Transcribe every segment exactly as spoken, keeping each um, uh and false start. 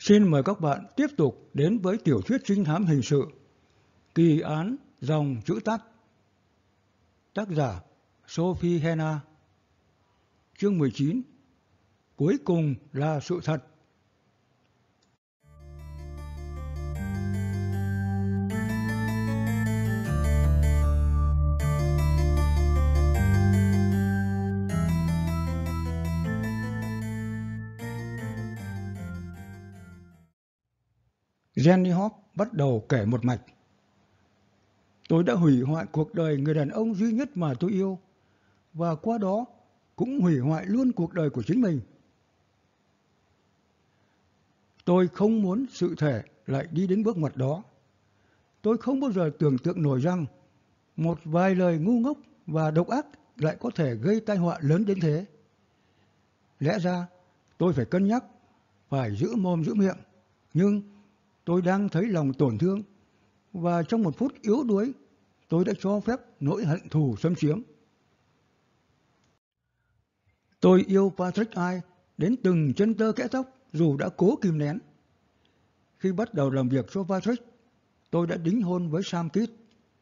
Xin mời các bạn tiếp tục đến với tiểu thuyết trinh thám hình sự Kỳ án dòng chữ tắt. Tác giả Sophie Hannah. Chương mười chín. Cuối cùng là sự thật. Jenny Hawk bắt đầu kể một mạch. Tôi đã hủy hoại cuộc đời người đàn ông duy nhất mà tôi yêu, và qua đó cũng hủy hoại luôn cuộc đời của chính mình. Tôi không muốn sự thể lại đi đến bước ngoặt đó. Tôi không bao giờ tưởng tượng nổi rằng một vài lời ngu ngốc và độc ác lại có thể gây tai họa lớn đến thế. Lẽ ra tôi phải cân nhắc, phải giữ mồm giữ miệng, nhưng tôi đang thấy lòng tổn thương, và trong một phút yếu đuối, tôi đã cho phép nỗi hận thù xâm chiếm. Tôi yêu Patrick Ai đến từng chân tơ kẽ tóc dù đã cố kìm nén. Khi bắt đầu làm việc cho Patrick, tôi đã đính hôn với Sam Kidd.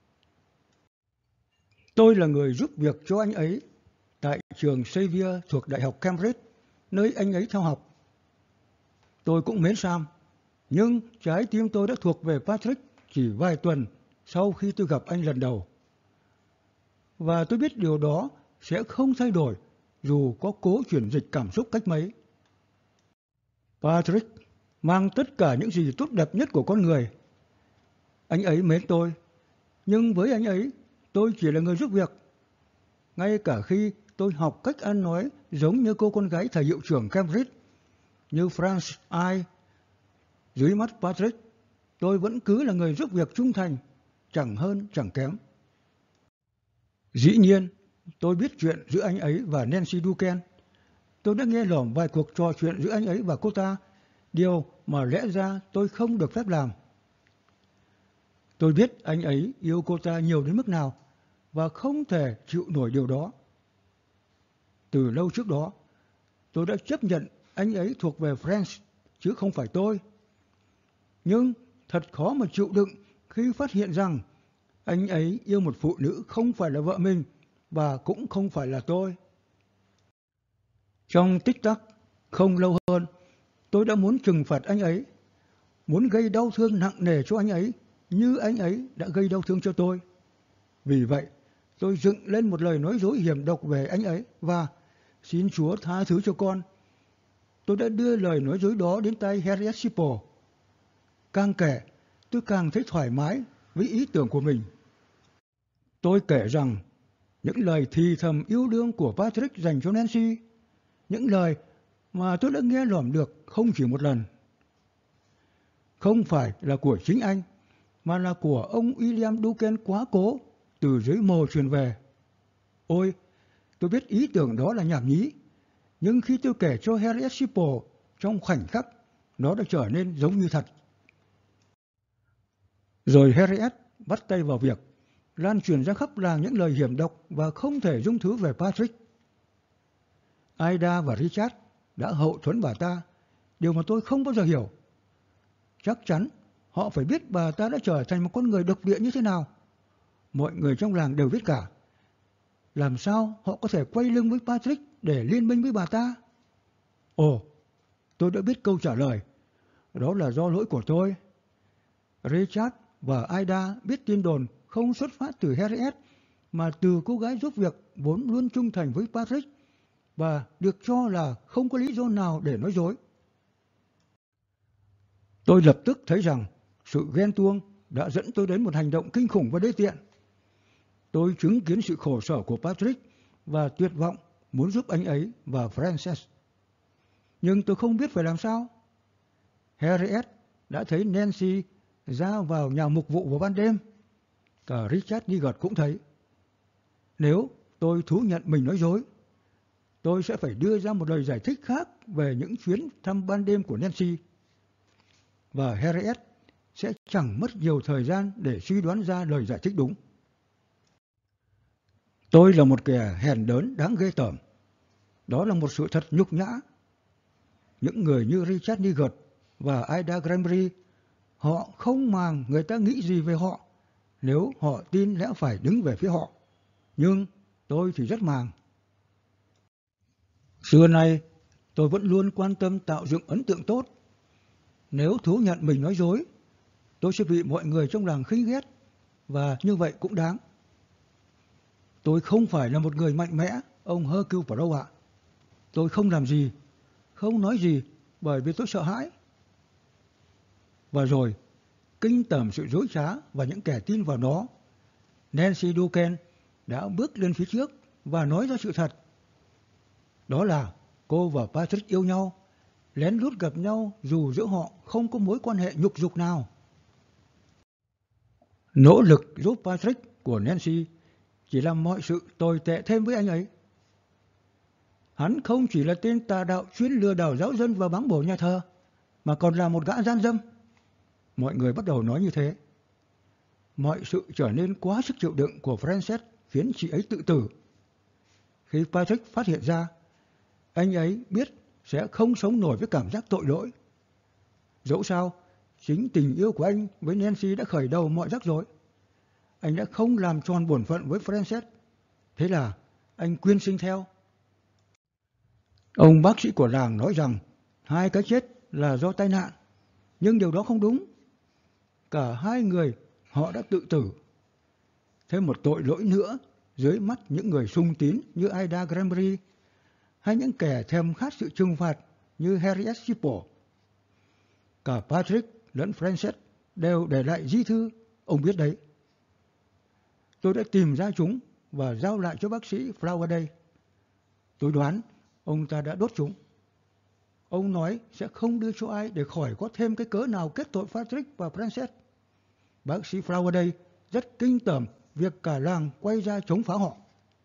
Tôi là người giúp việc cho anh ấy tại trường Xavier thuộc Đại học Cambridge, nơi anh ấy theo học. Tôi cũng mến Sam, nhưng trái tim tôi đã thuộc về Patrick chỉ vài tuần sau khi tôi gặp anh lần đầu. Và tôi biết điều đó sẽ không thay đổi dù có cố chuyển dịch cảm xúc cách mấy. Patrick mang tất cả những gì tốt đẹp nhất của con người. Anh ấy mến tôi, nhưng với anh ấy, tôi chỉ là người giúp việc. Ngay cả khi tôi học cách ăn nói giống như cô con gái thầy hiệu trưởng Cambridge, như France Ai, dưới mắt Patrick, tôi vẫn cứ là người giúp việc trung thành, chẳng hơn chẳng kém. Dĩ nhiên, tôi biết chuyện giữa anh ấy và Nancy Duquesne. Tôi đã nghe lỏm vài cuộc trò chuyện giữa anh ấy và cô ta, điều mà lẽ ra tôi không được phép làm. Tôi biết anh ấy yêu cô ta nhiều đến mức nào và không thể chịu nổi điều đó. Từ lâu trước đó, tôi đã chấp nhận anh ấy thuộc về France, chứ không phải tôi. Nhưng thật khó mà chịu đựng khi phát hiện rằng anh ấy yêu một phụ nữ không phải là vợ mình và cũng không phải là tôi. Trong tích tắc, không lâu hơn, tôi đã muốn trừng phạt anh ấy, muốn gây đau thương nặng nề cho anh ấy như anh ấy đã gây đau thương cho tôi. Vì vậy, tôi dựng lên một lời nói dối hiểm độc về anh ấy và xin Chúa tha thứ cho con. Tôi đã đưa lời nói dối đó đến tay Harriet Sipple. Càng kể, tôi càng thấy thoải mái với ý tưởng của mình. Tôi kể rằng những lời thì thầm yêu đương của Patrick dành cho Nancy, những lời mà tôi đã nghe lỏm được không chỉ một lần, không phải là của chính anh, mà là của ông William Duquesne quá cố từ dưới mồ truyền về. Ôi, tôi biết ý tưởng đó là nhảm nhí, nhưng khi tôi kể cho Harriet Sipple, trong khoảnh khắc, nó đã trở nên giống như thật. Rồi Harriet bắt tay vào việc, lan truyền ra khắp làng những lời hiểm độc và không thể dung thứ về Patrick. Ida và Richard đã hậu thuẫn bà ta, điều mà tôi không bao giờ hiểu. Chắc chắn họ phải biết bà ta đã trở thành một con người độc địa như thế nào. Mọi người trong làng đều biết cả. Làm sao họ có thể quay lưng với Patrick để liên minh với bà ta? Ồ, tôi đã biết câu trả lời. Đó là do lỗi của tôi. Richard và Ida biết tin đồn không xuất phát từ Harriet, mà từ cô gái giúp việc vốn luôn trung thành với Patrick và được cho là không có lý do nào để nói dối. Tôi lập tức thấy rằng sự ghen tuông đã dẫn tôi đến một hành động kinh khủng và đê tiện. Tôi chứng kiến sự khổ sở của Patrick và tuyệt vọng muốn giúp anh ấy và Frances. Nhưng tôi không biết phải làm sao. Harriet đã thấy Nancy ra vào nhà mục vụ vào ban đêm. Cả Richard Niggard cũng thấy. Nếu tôi thú nhận mình nói dối, tôi sẽ phải đưa ra một lời giải thích khác về những chuyến thăm ban đêm của Nancy. Và Harriet sẽ chẳng mất nhiều thời gian để suy đoán ra lời giải thích đúng. Tôi là một kẻ hèn đớn đáng ghê tởm. Đó là một sự thật nhục nhã. Những người như Richard Niggard và Ida Granbury, họ không màng người ta nghĩ gì về họ nếu họ tin lẽ phải đứng về phía họ. Nhưng tôi thì rất màng. Xưa nay, tôi vẫn luôn quan tâm tạo dựng ấn tượng tốt. Nếu thú nhận mình nói dối, tôi sẽ bị mọi người trong làng khinh ghét, và như vậy cũng đáng. Tôi không phải là một người mạnh mẽ, ông Hercule Poirot ạ. Tôi không làm gì, không nói gì bởi vì tôi sợ hãi. Và rồi, kinh tởm sự dối trá và những kẻ tin vào nó, Nancy Duquesne đã bước lên phía trước và nói ra sự thật. Đó là cô và Patrick yêu nhau, lén lút gặp nhau dù giữa họ không có mối quan hệ nhục dục nào. Nỗ lực giúp Patrick của Nancy chỉ làm mọi sự tồi tệ thêm với anh ấy. Hắn không chỉ là tên tà đạo chuyên lừa đảo giáo dân và báng bổ nhà thờ, mà còn là một gã gian dâm. Mọi người bắt đầu nói như thế. Mọi sự trở nên quá sức chịu đựng của Frances khiến chị ấy tự tử. Khi Patrick phát hiện ra, anh ấy biết sẽ không sống nổi với cảm giác tội lỗi. Dẫu sao, chính tình yêu của anh với Nancy đã khởi đầu mọi rắc rối. Anh đã không làm tròn bổn phận với Frances. Thế là anh quyên sinh theo. Ông bác sĩ của làng nói rằng hai cái chết là do tai nạn, nhưng điều đó không đúng. Cả hai người họ đã tự tử. Thêm một tội lỗi nữa dưới mắt những người sung tín như Ida Granbury hay những kẻ thèm khát sự trừng phạt như Harriet Chapel. Cả Patrick lẫn Frances đều để lại di thư, ông biết đấy. Tôi đã tìm ra chúng và giao lại cho bác sĩ Flowerday. Tôi đoán ông ta đã đốt chúng. Ông nói sẽ không đưa cho ai để khỏi có thêm cái cớ nào kết tội Patrick và Frances. Bác sĩ Flowerday rất kinh tởm việc cả làng quay ra chống phá họ.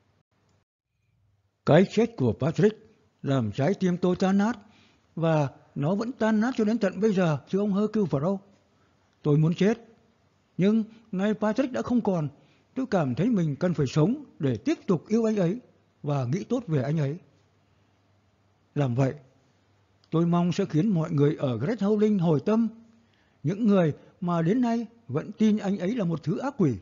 Cái chết của Patrick làm trái tim tôi tan nát, và nó vẫn tan nát cho đến tận bây giờ, thưa ông Hercule Poirot. Tôi muốn chết, nhưng nay Patrick đã không còn, tôi cảm thấy mình cần phải sống để tiếp tục yêu anh ấy và nghĩ tốt về anh ấy. Làm vậy, tôi mong sẽ khiến mọi người ở Great Howling hồi tâm, những người mà đến nay vẫn tin anh ấy là một thứ ác quỷ.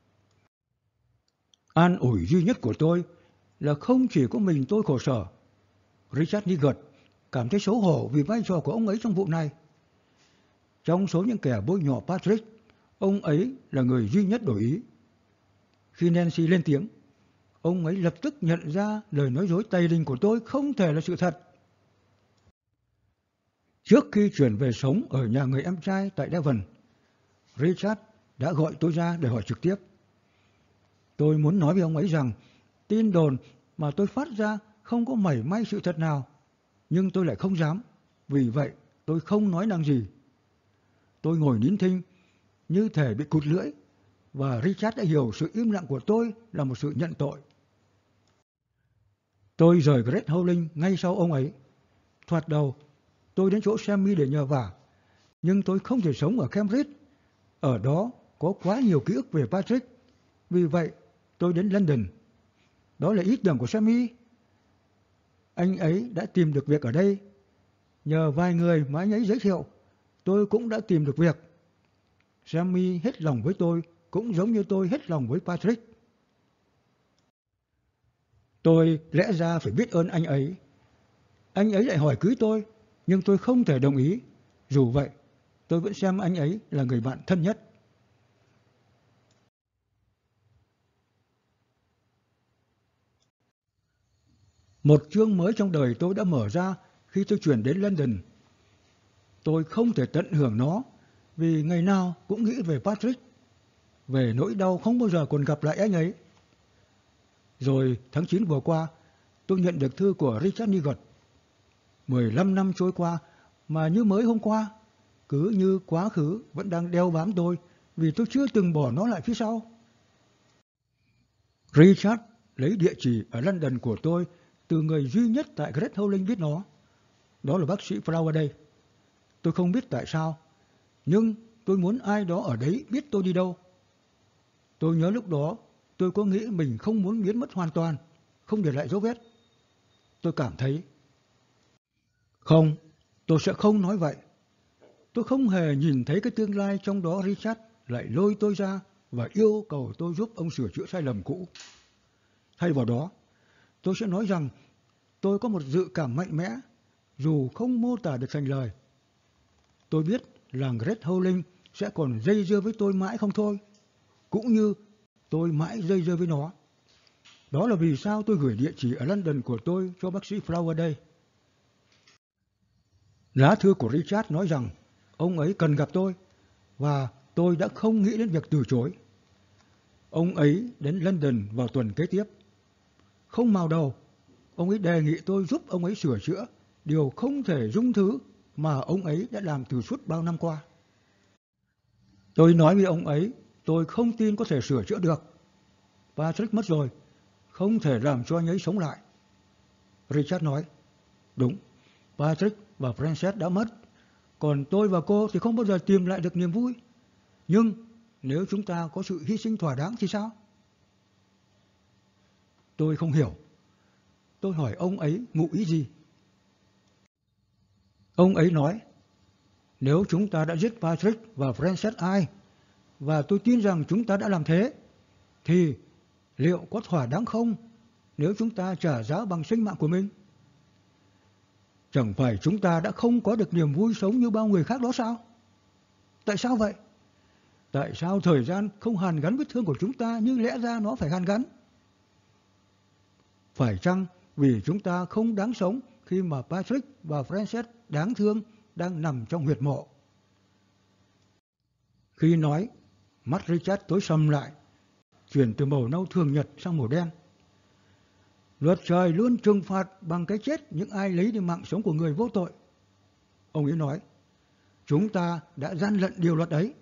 An ủi duy nhất của tôi là không chỉ có mình tôi khổ sở. Richard Niggard cảm thấy xấu hổ vì vai trò của ông ấy trong vụ này. Trong số những kẻ bôi nhọ Patrick, ông ấy là người duy nhất đổi ý. Khi Nancy lên tiếng, ông ấy lập tức nhận ra lời nói dối tày đình của tôi không thể là sự thật. Trước khi chuyển về sống ở nhà người em trai tại Devon, Richard đã gọi tôi ra để hỏi trực tiếp. Tôi muốn nói với ông ấy rằng tin đồn mà tôi phát ra không có mảy may sự thật nào, nhưng tôi lại không dám, vì vậy tôi không nói năng gì. Tôi ngồi nín thinh, như thể bị cụt lưỡi, và Richard đã hiểu sự im lặng của tôi là một sự nhận tội. Tôi rời Great Howling ngay sau ông ấy. Thoạt đầu, tôi đến chỗ Sammy để nhờ vả, nhưng tôi không thể sống ở Cambridge. Ở đó có quá nhiều ký ức về Patrick, vì vậy tôi đến London. Đó là ý tưởng của Sammy. Anh ấy đã tìm được việc ở đây. Nhờ vài người mà anh ấy giới thiệu, tôi cũng đã tìm được việc. Sammy hết lòng với tôi, cũng giống như tôi hết lòng với Patrick. Tôi lẽ ra phải biết ơn anh ấy. Anh ấy lại hỏi cưới tôi, nhưng tôi không thể đồng ý. Dù vậy, tôi vẫn xem anh ấy là người bạn thân nhất. Một chương mới trong đời tôi đã mở ra khi tôi chuyển đến London. Tôi không thể tận hưởng nó vì ngày nào cũng nghĩ về Patrick, về nỗi đau không bao giờ còn gặp lại anh ấy. Rồi tháng chín vừa qua, tôi nhận được thư của Richard Niggard. mười lăm năm trôi qua mà như mới hôm qua, cứ như quá khứ vẫn đang đeo bám tôi vì tôi chưa từng bỏ nó lại phía sau. Richard lấy địa chỉ ở London của tôi từ người duy nhất tại Great Howling biết nó. Đó là bác sĩ Flowerday. Tôi không biết tại sao, nhưng tôi muốn ai đó ở đấy biết tôi đi đâu. Tôi nhớ lúc đó tôi có nghĩ mình không muốn biến mất hoàn toàn, không để lại dấu vết. Tôi cảm thấy, không, tôi sẽ không nói vậy. Tôi không hề nhìn thấy cái tương lai trong đó Richard lại lôi tôi ra và yêu cầu tôi giúp ông sửa chữa sai lầm cũ. Thay vào đó, tôi sẽ nói rằng tôi có một dự cảm mạnh mẽ, dù không mô tả được thành lời. Tôi biết làng Great Howling sẽ còn dây dưa với tôi mãi không thôi, cũng như tôi mãi dây dưa với nó. Đó là vì sao tôi gửi địa chỉ ở London của tôi cho bác sĩ Flower đây. Lá thư của Richard nói rằng ông ấy cần gặp tôi, và tôi đã không nghĩ đến việc từ chối. Ông ấy đến London vào tuần kế tiếp. Không mào đầu, ông ấy đề nghị tôi giúp ông ấy sửa chữa điều không thể dung thứ mà ông ấy đã làm từ suốt bao năm qua. Tôi nói với ông ấy tôi không tin có thể sửa chữa được. Patrick mất rồi, không thể làm cho anh ấy sống lại. Richard nói, đúng, Patrick và Frances đã mất, còn tôi và cô thì không bao giờ tìm lại được niềm vui. Nhưng nếu chúng ta có sự hy sinh thỏa đáng thì sao? Tôi không hiểu. Tôi hỏi ông ấy ngụ ý gì? Ông ấy nói, nếu chúng ta đã giết Patrick và Frances ai, và tôi tin rằng chúng ta đã làm thế, thì liệu có thỏa đáng không nếu chúng ta trả giá bằng sinh mạng của mình? Chẳng phải chúng ta đã không có được niềm vui sống như bao người khác đó sao? Tại sao vậy? Tại sao thời gian không hàn gắn vết thương của chúng ta như lẽ ra nó phải hàn gắn? Phải chăng vì chúng ta không đáng sống khi mà Patrick và Frances đáng thương đang nằm trong huyệt mộ? Khi nói, mắt Richard tối sầm lại, chuyển từ màu nâu thường nhật sang màu đen. Luật trời luôn trừng phạt bằng cái chết những ai lấy đi mạng sống của người vô tội. Ông ấy nói, chúng ta đã gian lận điều luật ấy.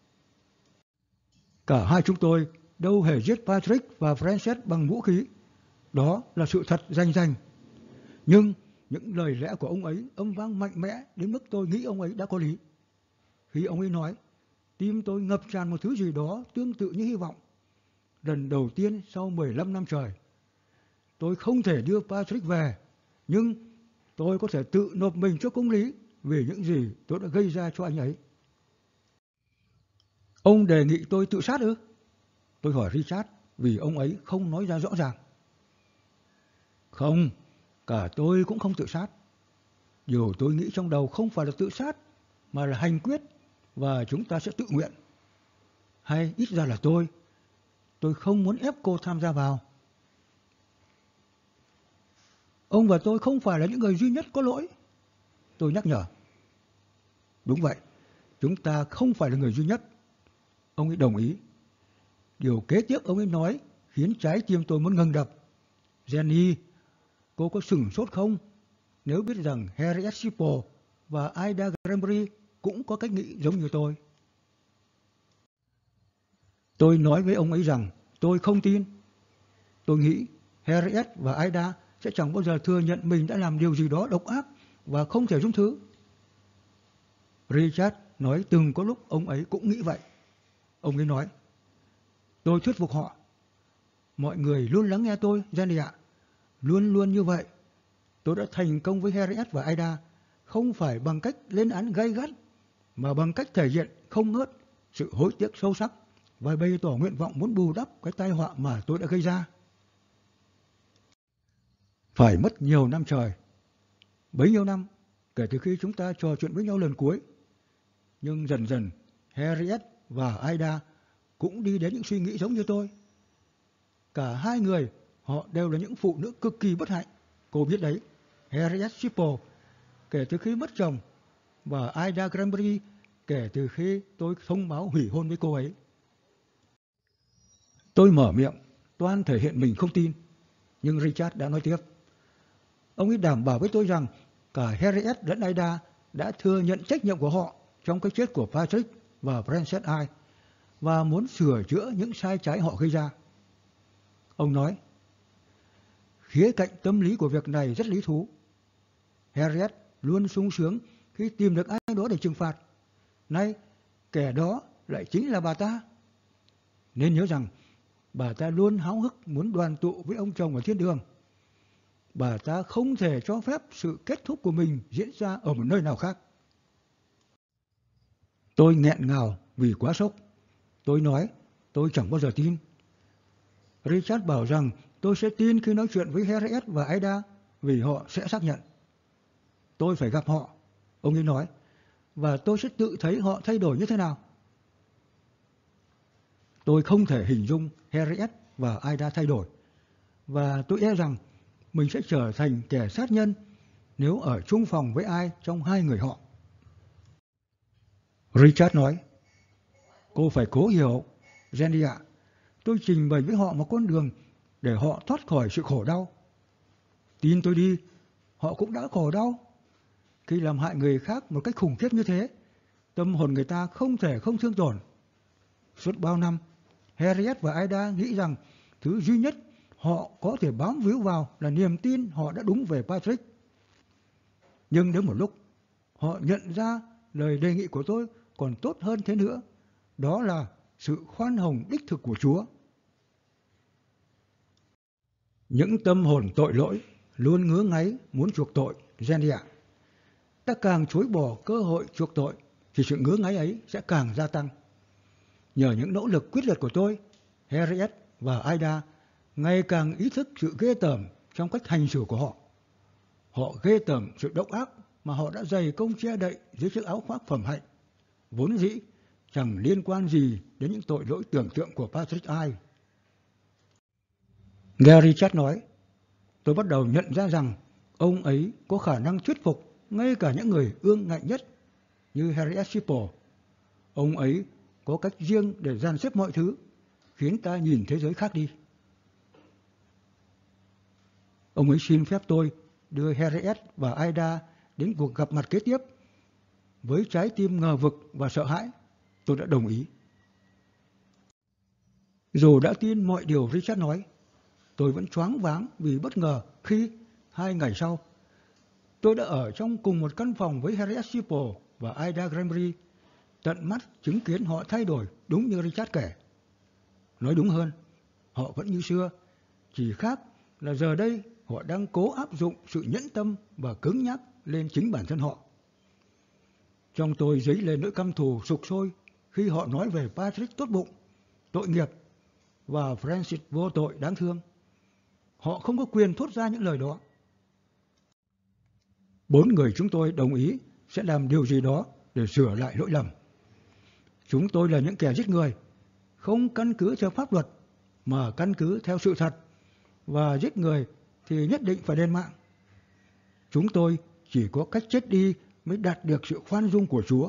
Cả hai chúng tôi đâu hề giết Patrick và Frances bằng vũ khí. Đó là sự thật rành rành. Nhưng những lời lẽ của ông ấy âm vang mạnh mẽ đến mức tôi nghĩ ông ấy đã có lý. Khi ông ấy nói, tim tôi ngập tràn một thứ gì đó tương tự như hy vọng. Lần đầu tiên sau mười lăm năm trời. Tôi không thể đưa Patrick về, nhưng tôi có thể tự nộp mình cho công lý vì những gì tôi đã gây ra cho anh ấy. Ông đề nghị tôi tự sát ư? Tôi hỏi Richard vì ông ấy không nói ra rõ ràng. Không, cả tôi cũng không tự sát. Điều tôi nghĩ trong đầu không phải là tự sát, mà là hành quyết, và chúng ta sẽ tự nguyện. Hay ít ra là tôi. Tôi không muốn ép cô tham gia vào. Ông và tôi không phải là những người duy nhất có lỗi. Tôi nhắc nhở. Đúng vậy, chúng ta không phải là người duy nhất. Ông ấy đồng ý. Điều kế tiếp ông ấy nói khiến trái tim tôi muốn ngừng đập. Jenny, cô có sửng sốt không nếu biết rằng Harriet Sipple và Ida Granbury cũng có cách nghĩ giống như tôi? Tôi nói với ông ấy rằng tôi không tin. Tôi nghĩ Harriet và Ida sẽ chẳng bao giờ thừa nhận mình đã làm điều gì đó độc ác và không thể dung thứ. Richard nói từng có lúc ông ấy cũng nghĩ vậy. Ông ấy nói, tôi thuyết phục họ. Mọi người luôn lắng nghe tôi, Jenny ạ. Luôn luôn như vậy. Tôi đã thành công với Harriet và Ida, không phải bằng cách lên án gay gắt, mà bằng cách thể hiện không ngớt sự hối tiếc sâu sắc và bày tỏ nguyện vọng muốn bù đắp cái tai họa mà tôi đã gây ra. Phải mất nhiều năm trời, bấy nhiêu năm kể từ khi chúng ta trò chuyện với nhau lần cuối. Nhưng dần dần Harriet và Ida cũng đi đến những suy nghĩ giống như tôi. Cả hai người, họ đều là những phụ nữ cực kỳ bất hạnh. Cô biết đấy, Harriet Sipple kể từ khi mất chồng, và Ida Granbury kể từ khi tôi thông báo hủy hôn với cô ấy. Tôi mở miệng, toan thể hiện mình không tin, nhưng Richard đã nói tiếp. Ông ấy đảm bảo với tôi rằng cả Harriet lẫn Ida đã thừa nhận trách nhiệm của họ trong cái chết của Patrick và Frances I và muốn sửa chữa những sai trái họ gây ra. Ông nói, khía cạnh tâm lý của việc này rất lý thú. Harriet luôn sung sướng khi tìm được ai đó để trừng phạt. Nay, kẻ đó lại chính là bà ta. Nên nhớ rằng, bà ta luôn háo hức muốn đoàn tụ với ông chồng ở thiên đường. Bà ta không thể cho phép sự kết thúc của mình diễn ra ở một nơi nào khác. Tôi nghẹn ngào vì quá sốc. Tôi nói, tôi chẳng bao giờ tin. Richard bảo rằng tôi sẽ tin khi nói chuyện với Harriet và Ada vì họ sẽ xác nhận. Tôi phải gặp họ, ông ấy nói, và tôi sẽ tự thấy họ thay đổi như thế nào. Tôi không thể hình dung Harriet và Ada thay đổi, và tôi e rằng mình sẽ trở thành kẻ sát nhân nếu ở chung phòng với ai trong hai người họ. Richard nói, cô phải cố hiểu, Jenny ạ. Tôi trình bày với họ một con đường để họ thoát khỏi sự khổ đau. Tin tôi đi, họ cũng đã khổ đau. Khi làm hại người khác một cách khủng khiếp như thế, tâm hồn người ta không thể không thương tổn. Suốt bao năm, Harriet và Ada nghĩ rằng thứ duy nhất họ có thể bám víu vào là niềm tin họ đã đúng về Patrick. Nhưng đến một lúc, họ nhận ra lời đề nghị của tôi còn tốt hơn thế nữa. Đó là sự khoan hồng đích thực của Chúa. Những tâm hồn tội lỗi luôn ngứa ngáy muốn chuộc tội, Jenny ạ. Ta càng chối bỏ cơ hội chuộc tội thì sự ngứa ngáy ấy sẽ càng gia tăng. Nhờ những nỗ lực quyết liệt của tôi, Harriet và Ada ngày càng ý thức sự ghê tởm trong cách hành xử của họ. Họ ghê tởm sự độc ác mà họ đã dày công che đậy dưới chiếc áo khoác phẩm hạnh, vốn dĩ chẳng liên quan gì đến những tội lỗi tưởng tượng của Patrick ai. Nghe Richard nói, tôi bắt đầu nhận ra rằng ông ấy có khả năng thuyết phục ngay cả những người ương ngạnh nhất như Harriet Shipple. Ông ấy có cách riêng để dàn xếp mọi thứ, khiến ta nhìn thế giới khác đi. Ông ấy xin phép tôi đưa Harriet và Ada đến cuộc gặp mặt kế tiếp. Với trái tim ngờ vực và sợ hãi, tôi đã đồng ý. Dù đã tin mọi điều Richard nói, tôi vẫn choáng váng vì bất ngờ khi, hai ngày sau, tôi đã ở trong cùng một căn phòng với Harriet Shipple và Ada Granbury, tận mắt chứng kiến họ thay đổi đúng như Richard kể. Nói đúng hơn, họ vẫn như xưa, chỉ khác là giờ đây họ đang cố áp dụng sự nhẫn tâm và cứng nhắc lên chính bản thân họ. Trong tôi dấy lên nỗi căm thù sục sôi khi họ nói về Patrick tốt bụng, tội nghiệp và Francis vô tội đáng thương. Họ không có quyền thốt ra những lời đó. Bốn người chúng tôi đồng ý sẽ làm điều gì đó để sửa lại lỗi lầm. Chúng tôi là những kẻ giết người, không căn cứ theo pháp luật mà căn cứ theo sự thật, và giết người thì nhất định phải đền mạng. Chúng tôi chỉ có cách chết đi mới đạt được sự khoan dung của Chúa.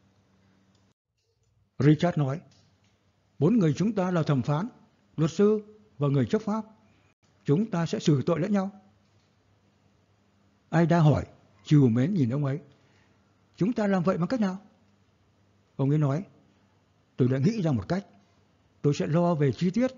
Richard nói, bốn người chúng ta là thẩm phán, luật sư và người chấp pháp. Chúng ta sẽ xử tội lẫn nhau. Ada hỏi, trìu mến nhìn ông ấy. Chúng ta làm vậy bằng cách nào? Ông ấy nói, tôi đã nghĩ ra một cách. Tôi sẽ lo về chi tiết.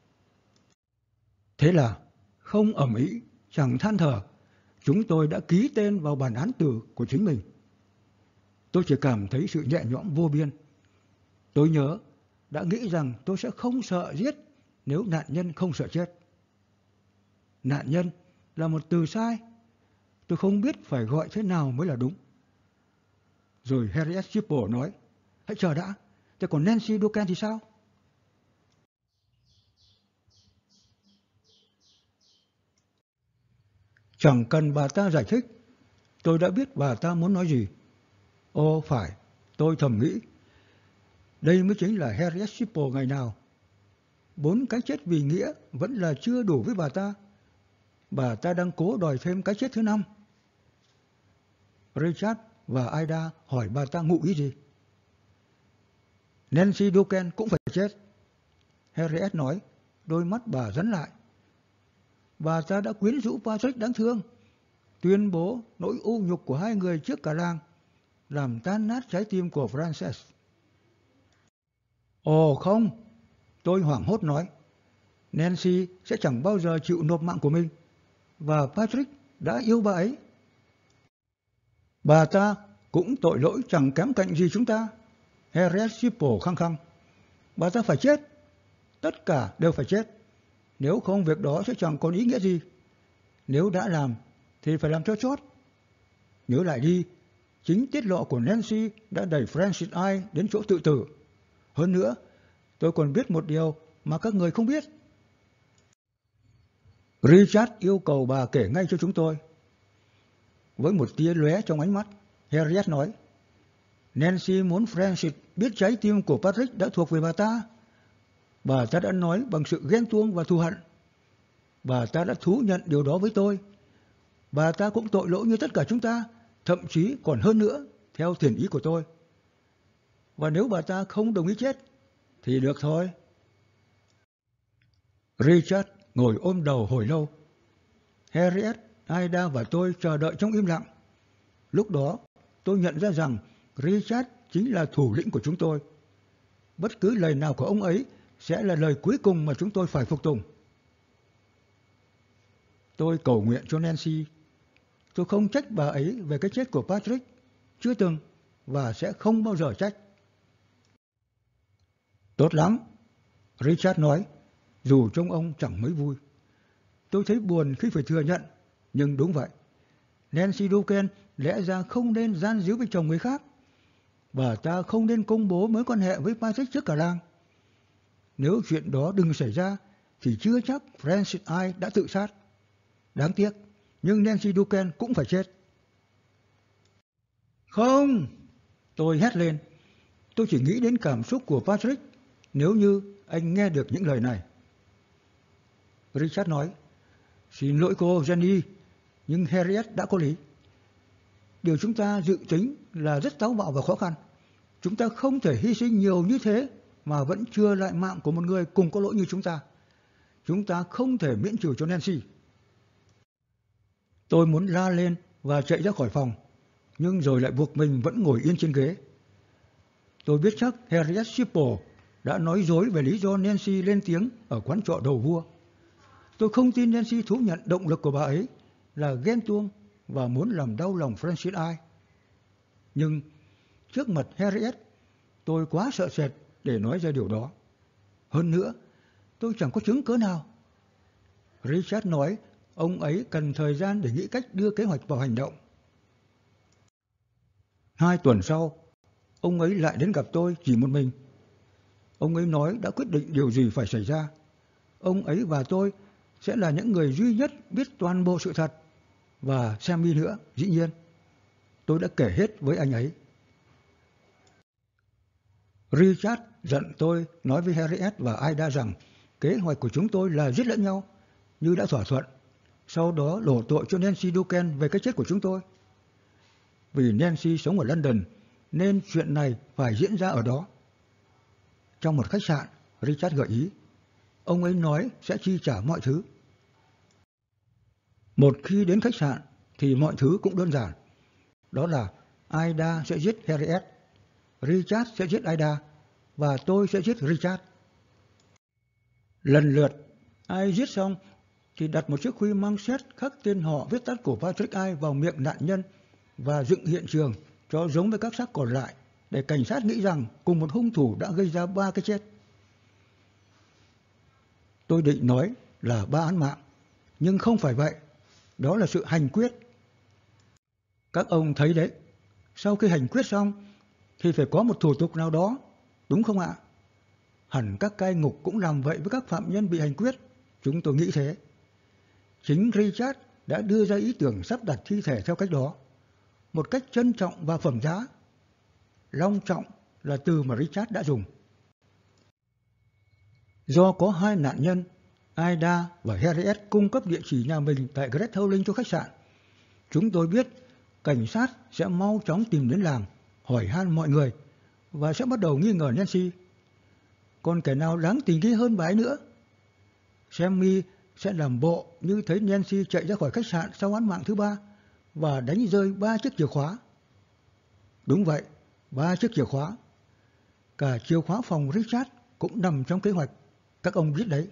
Thế là, không ầm ĩ, chẳng than thở, chúng tôi đã ký tên vào bản án tử của chính mình. Tôi chỉ cảm thấy sự nhẹ nhõm vô biên. Tôi nhớ, đã nghĩ rằng tôi sẽ không sợ giết nếu nạn nhân không sợ chết. Nạn nhân là một từ sai. Tôi không biết phải gọi thế nào mới là đúng. Rồi Harriet Shipple nói, hãy chờ đã, thế còn Nancy Doken thì sao? Chẳng cần bà ta giải thích, tôi đã biết bà ta muốn nói gì. Ồ phải, tôi thầm nghĩ, đây mới chính là Harriet Shipple ngày nào. Bốn cái chết vì nghĩa vẫn là chưa đủ với bà ta. Bà ta đang cố đòi thêm cái chết thứ năm. Richard và Ada hỏi bà ta ngụ ý gì. Nancy Doken cũng phải chết. Harriet nói, đôi mắt bà rắn lại. Bà ta đã quyến rũ Patrick đáng thương, tuyên bố nỗi ô nhục của hai người trước cả làng, làm tan nát trái tim của Frances. Ồ không, tôi hoảng hốt nói, Nancy sẽ chẳng bao giờ chịu nộp mạng của mình, và Patrick đã yêu bà ấy. Bà ta cũng tội lỗi chẳng kém cạnh gì chúng ta. Harriet Shipple khăng khăng. Bà ta phải chết. Tất cả đều phải chết. Nếu không việc đó sẽ chẳng còn ý nghĩa gì. Nếu đã làm thì phải làm cho chót. Nhớ lại đi, Chính tiết lộ của Nancy đã đẩy Francis Ai đến chỗ tự tử. Hơn nữa, tôi còn biết một điều mà các người không biết. Richard yêu cầu bà kể ngay cho chúng tôi. Với một tia lóe trong ánh mắt, Harriet nói, Nancy muốn Francis biết trái tim của Patrick đã thuộc về bà ta. Bà ta đã nói bằng sự ghen tuông và thù hận. Bà ta đã thú nhận điều đó với tôi. Bà ta cũng tội lỗi như tất cả chúng ta, thậm chí còn hơn nữa, theo thiện ý của tôi. Và nếu bà ta không đồng ý chết, thì được thôi. Richard ngồi ôm đầu hồi lâu. Harriet, Ida và tôi chờ đợi trong im lặng. Lúc đó, tôi nhận ra rằng Richard chính là thủ lĩnh của chúng tôi. Bất cứ lời nào của ông ấy sẽ là lời cuối cùng mà chúng tôi phải phục tùng. Tôi cầu nguyện cho Nancy. Tôi không trách bà ấy về cái chết của Patrick, chưa từng và sẽ không bao giờ trách. Tốt lắm, Richard nói, dù trông ông chẳng mấy vui. Tôi thấy buồn khi phải thừa nhận, nhưng đúng vậy. Nancy Duken lẽ ra không nên gian díu với chồng người khác. Bà ta không nên công bố mối quan hệ với Patrick trước cả làng. Nếu chuyện đó đừng xảy ra, thì chưa chắc Francis Ai đã tự sát. Đáng tiếc, nhưng Nancy Duken cũng phải chết. Không! Tôi hét lên. Tôi chỉ nghĩ đến cảm xúc của Patrick nếu như anh nghe được những lời này. Richard nói, xin lỗi cô Jenny, nhưng Harriet đã có lý. Điều chúng ta dự tính là rất táo bạo và khó khăn. Chúng ta không thể hy sinh nhiều như thế mà vẫn chưa lại mạng của một người cùng có lỗi như chúng ta. Chúng ta không thể miễn trừ cho Nancy. Tôi muốn la lên và chạy ra khỏi phòng, nhưng rồi lại buộc mình vẫn ngồi yên trên ghế. Tôi biết chắc Harriet Shipple đã nói dối về lý do Nancy lên tiếng ở quán trọ đầu vua. Tôi không tin Nancy thú nhận động lực của bà ấy là ghen tuông và muốn làm đau lòng Francis Ai. Nhưng trước mặt Harriet, tôi quá sợ sệt để nói ra điều đó. Hơn nữa, tôi chẳng có chứng cớ nào. Richard nói ông ấy cần thời gian để nghĩ cách đưa kế hoạch vào hành động. Hai tuần sau, ông ấy lại đến gặp tôi chỉ một mình. Ông ấy nói đã quyết định điều gì phải xảy ra. Ông ấy và tôi sẽ là những người duy nhất biết toàn bộ sự thật. Và Sammy nữa, dĩ nhiên. Tôi đã kể hết với anh ấy. Richard giận tôi nói với Harriet và Ida rằng kế hoạch của chúng tôi là giết lẫn nhau, như đã thỏa thuận. Sau đó đổ tội cho Nancy Duken về cái chết của chúng tôi. Vì Nancy sống ở London, nên chuyện này phải diễn ra ở đó. Trong một khách sạn, Richard gợi ý. Ông ấy nói sẽ chi trả mọi thứ. Một khi đến khách sạn thì mọi thứ cũng đơn giản. Đó là Ida sẽ giết Harriet, Richard sẽ giết Ida và tôi sẽ giết Richard. Lần lượt, ai giết xong thì đặt một chiếc khuy mang xét khắc tên họ viết tắt của Patrick Ai vào miệng nạn nhân và dựng hiện trường cho giống với các xác còn lại để cảnh sát nghĩ rằng cùng một hung thủ đã gây ra ba cái chết. Tôi định nói là ba án mạng, nhưng không phải vậy. Đó là sự hành quyết. Các ông thấy đấy, sau khi hành quyết xong thì phải có một thủ tục nào đó, đúng không ạ? Hẳn các cai ngục cũng làm vậy với các phạm nhân bị hành quyết. Chúng tôi nghĩ thế. Chính Richard đã đưa ra ý tưởng sắp đặt thi thể theo cách đó, một cách trân trọng và phẩm giá. Long trọng là từ mà Richard đã dùng. Do có hai nạn nhân, Ida và Harriet cung cấp địa chỉ nhà mình tại Great Howling cho khách sạn, chúng tôi biết cảnh sát sẽ mau chóng tìm đến làng, hỏi han mọi người và sẽ bắt đầu nghi ngờ Nancy. Còn kẻ nào đáng tình nghi hơn bà ấy nữa? Sammy sẽ làm bộ như thấy Nancy chạy ra khỏi khách sạn sau án mạng thứ ba và đánh rơi ba chiếc chìa khóa. Đúng vậy, ba chiếc chìa khóa. Cả chìa khóa phòng Richard cũng nằm trong kế hoạch. Các ông biết đấy.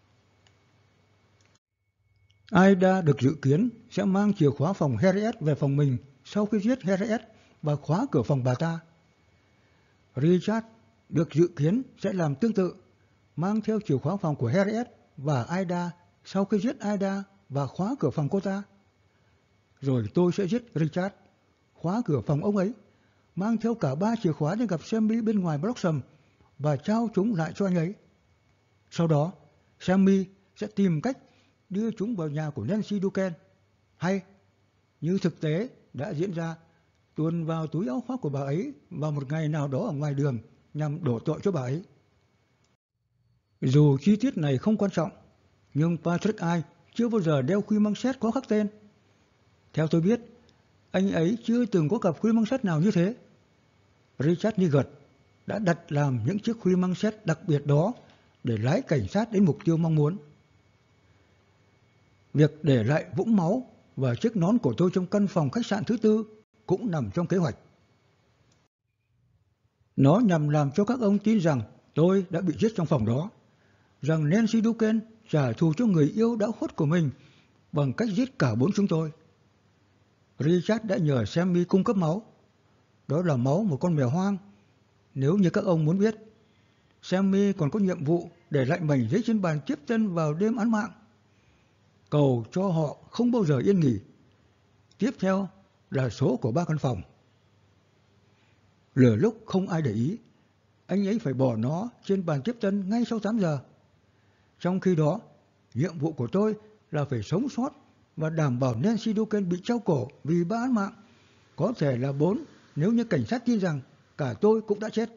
Ida được dự kiến sẽ mang chìa khóa phòng Harriet về phòng mình sau khi giết Harriet và khóa cửa phòng bà ta. Richard được dự kiến sẽ làm tương tự, mang theo chìa khóa phòng của Harriet và Ida sau khi giết Ida và khóa cửa phòng cô ta. Rồi tôi sẽ giết Richard, khóa cửa phòng ông ấy, mang theo cả ba chìa khóa đến gặp Sammy bên ngoài Blossom và trao chúng lại cho anh ấy. Sau đó, Sammy sẽ tìm cách đưa chúng vào nhà của Nancy Duquesne, hay như thực tế đã diễn ra, tuồn vào túi áo khoác của bà ấy vào một ngày nào đó ở ngoài đường nhằm đổ tội cho bà ấy. Dù chi tiết này không quan trọng, nhưng Patrick Ai chưa bao giờ đeo khuy măng sét có khắc tên. Theo tôi biết, anh ấy chưa từng có cặp khuy măng sét nào như thế. Richard Niggard đã đặt làm những chiếc khuy măng sét đặc biệt đó để lái cảnh sát đến mục tiêu mong muốn. Việc để lại vũng máu và chiếc nón của tôi trong căn phòng khách sạn thứ tư cũng nằm trong kế hoạch. Nó nhằm làm cho các ông tin rằng tôi đã bị giết trong phòng đó, rằng Nancy Duquesne trả thù cho người yêu đã khuất của mình bằng cách giết cả bốn chúng tôi. Richard đã nhờ Sammy cung cấp máu. Đó là máu một con mèo hoang. Nếu như các ông muốn biết, Sammy còn có nhiệm vụ để lại mảnh giấy trên bàn tiếp tân vào đêm án mạng, cầu cho họ không bao giờ yên nghỉ. Tiếp theo là số của ba căn phòng. Lửa lúc không ai để ý, anh ấy phải bỏ nó trên bàn tiếp tân ngay sau tám giờ. Trong khi đó, nhiệm vụ của tôi là phải sống sót và đảm bảo Nancy Duquesne bị treo cổ vì ba án mạng, có thể là bốn nếu như cảnh sát tin rằng cả tôi cũng đã chết.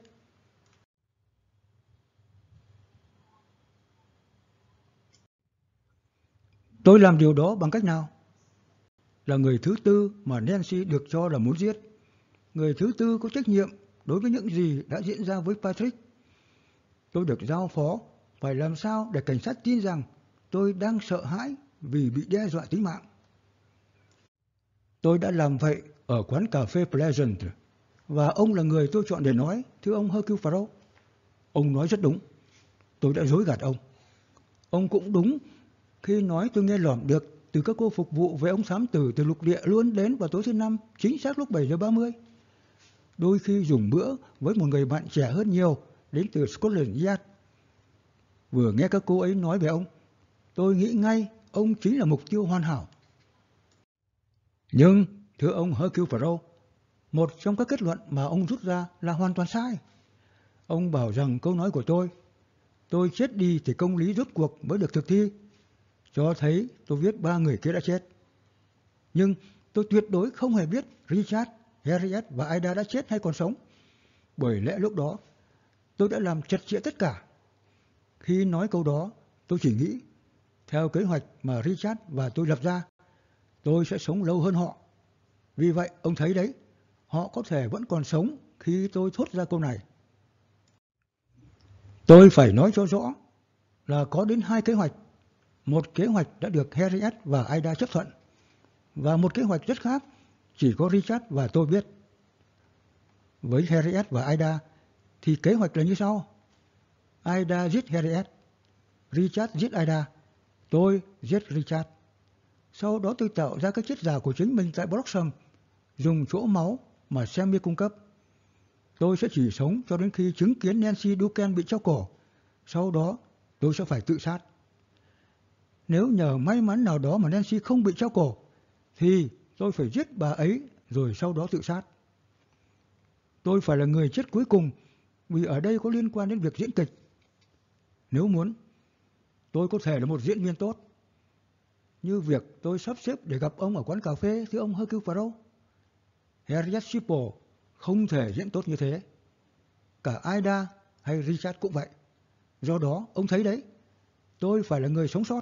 Tôi làm điều đó bằng cách nào? Là người thứ tư mà Nancy được cho là muốn giết. Người thứ tư có trách nhiệm đối với những gì đã diễn ra với Patrick. Tôi được giao phó phải làm sao để cảnh sát tin rằng tôi đang sợ hãi vì bị đe dọa tính mạng. Tôi đã làm vậy ở quán cà phê Pleasant, và ông là người tôi chọn để nói, thưa ông Hercule Poirot. Ông nói rất đúng. Tôi đã dối gạt ông. Ông cũng đúng khi nói tôi nghe lỏm được từ các cô phục vụ về ông thám tử từ lục địa luôn đến vào tối thứ năm, chính xác lúc bảy giờ ba mươi. Đôi khi dùng bữa với một người bạn trẻ hơn nhiều đến từ Scotland Yard. Vừa nghe các cô ấy nói về ông, tôi nghĩ ngay ông chính là mục tiêu hoàn hảo. Nhưng, thưa ông Hercule Poirot, một trong các kết luận mà ông rút ra là hoàn toàn sai. Ông bảo rằng câu nói của tôi, tôi chết đi thì công lý rốt cuộc mới được thực thi, cho thấy tôi biết ba người kia đã chết. Nhưng tôi tuyệt đối không hề biết Richard, Harriet và Ida đã chết hay còn sống, bởi lẽ lúc đó tôi đã làm chặt chẽ tất cả. Khi nói câu đó, tôi chỉ nghĩ, theo kế hoạch mà Richard và tôi lập ra, tôi sẽ sống lâu hơn họ. Vì vậy, ông thấy đấy, họ có thể vẫn còn sống khi tôi thốt ra câu này. Tôi phải nói cho rõ là có đến hai kế hoạch. Một kế hoạch đã được Harriet và Ida chấp thuận, và một kế hoạch rất khác, chỉ có Richard và tôi biết. Với Harriet và Ida thì kế hoạch là như sau. Ida giết Harriet, Richard giết Ida, tôi giết Richard. Sau đó tôi tạo ra các chất giả của chính mình tại Blossom, dùng chỗ máu mà Sammy cung cấp. Tôi sẽ chỉ sống cho đến khi chứng kiến Nancy Duquesne bị treo cổ. Sau đó tôi sẽ phải tự sát. Nếu nhờ may mắn nào đó mà Nancy không bị treo cổ, thì tôi phải giết bà ấy rồi sau đó tự sát. Tôi phải là người chết cuối cùng, vì ở đây có liên quan đến việc diễn kịch. Nếu muốn, tôi có thể là một diễn viên tốt, như việc tôi sắp xếp để gặp ông ở quán cà phê, thưa ông Hercule Poirot. Harriet Shipple không thể diễn tốt như thế. Cả Ida hay Richard cũng vậy. Do đó, ông thấy đấy, tôi phải là người sống sót.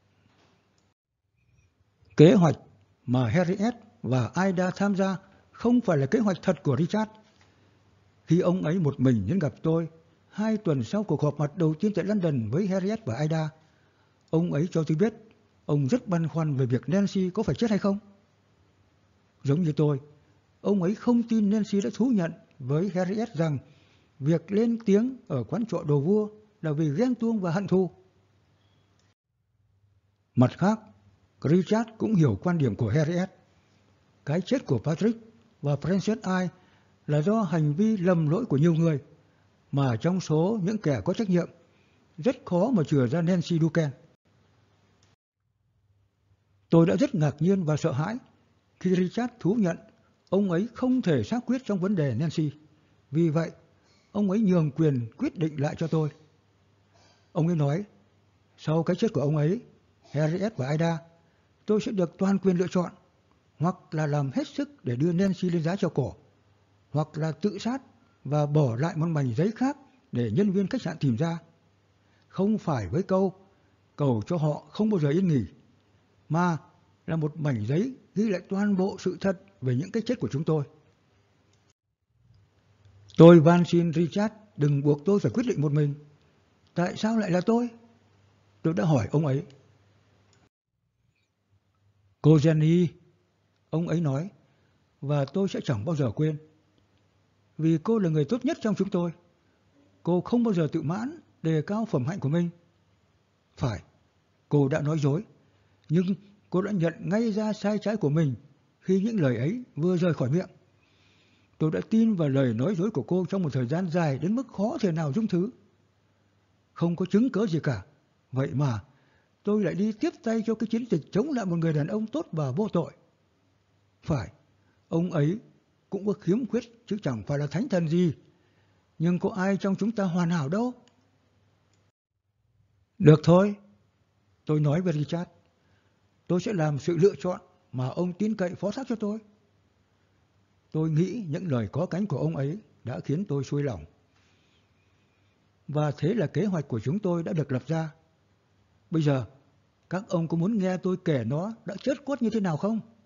Kế hoạch mà Harriet và Ida tham gia không phải là kế hoạch thật của Richard. Khi ông ấy một mình đến gặp tôi, hai tuần sau cuộc họp mặt đầu tiên tại London với Harriet và Ida, ông ấy cho tôi biết ông rất băn khoăn về việc Nancy có phải chết hay không. Giống như tôi, ông ấy không tin Nancy đã thú nhận với Harriet rằng việc lên tiếng ở quán trọ đồ vua là vì ghen tuông và hận thù. Mặt khác, Richard cũng hiểu quan điểm của Harriet. Cái chết của Patrick và Princess Ai là do hành vi lầm lỗi của nhiều người, mà trong số những kẻ có trách nhiệm, rất khó mà chừa ra Nancy Duquesne. Tôi đã rất ngạc nhiên và sợ hãi khi Richard thú nhận ông ấy không thể xác quyết trong vấn đề Nancy. Vì vậy, ông ấy nhường quyền quyết định lại cho tôi. Ông ấy nói, sau cái chết của ông ấy, Harriet và Ida, tôi sẽ được toàn quyền lựa chọn, hoặc là làm hết sức để đưa Nancy lên giá treo cổ, hoặc là tự sát và bỏ lại một mảnh giấy khác để nhân viên khách sạn tìm ra. Không phải với câu cầu cho họ không bao giờ yên nghỉ, mà là một mảnh giấy ghi lại toàn bộ sự thật về những cái chết của chúng tôi. Tôi van xin Richard đừng buộc tôi phải quyết định một mình. Tại sao lại là tôi? Tôi đã hỏi ông ấy. Cô Jenny, ông ấy nói, và tôi sẽ chẳng bao giờ quên. Vì cô là người tốt nhất trong chúng tôi. Cô không bao giờ tự mãn, đề cao phẩm hạnh của mình. Phải, cô đã nói dối, nhưng cô đã nhận ngay ra sai trái của mình khi những lời ấy vừa rời khỏi miệng. Tôi đã tin vào lời nói dối của cô trong một thời gian dài đến mức khó thể nào dung thứ. Không có chứng cớ gì cả, vậy mà tôi lại đi tiếp tay cho cái chiến dịch chống lại một người đàn ông tốt và vô tội. Phải, ông ấy cũng có khiếm khuyết chứ chẳng phải là thánh thần gì, nhưng có ai trong chúng ta hoàn hảo đâu. Được thôi, tôi nói với Richard, tôi sẽ làm sự lựa chọn mà ông tin cậy phó thác cho tôi. Tôi nghĩ những lời có cánh của ông ấy đã khiến tôi xuôi lòng. Và thế là kế hoạch của chúng tôi đã được lập ra. Bây giờ, các ông có muốn nghe tôi kể nó đã chớt quất như thế nào không?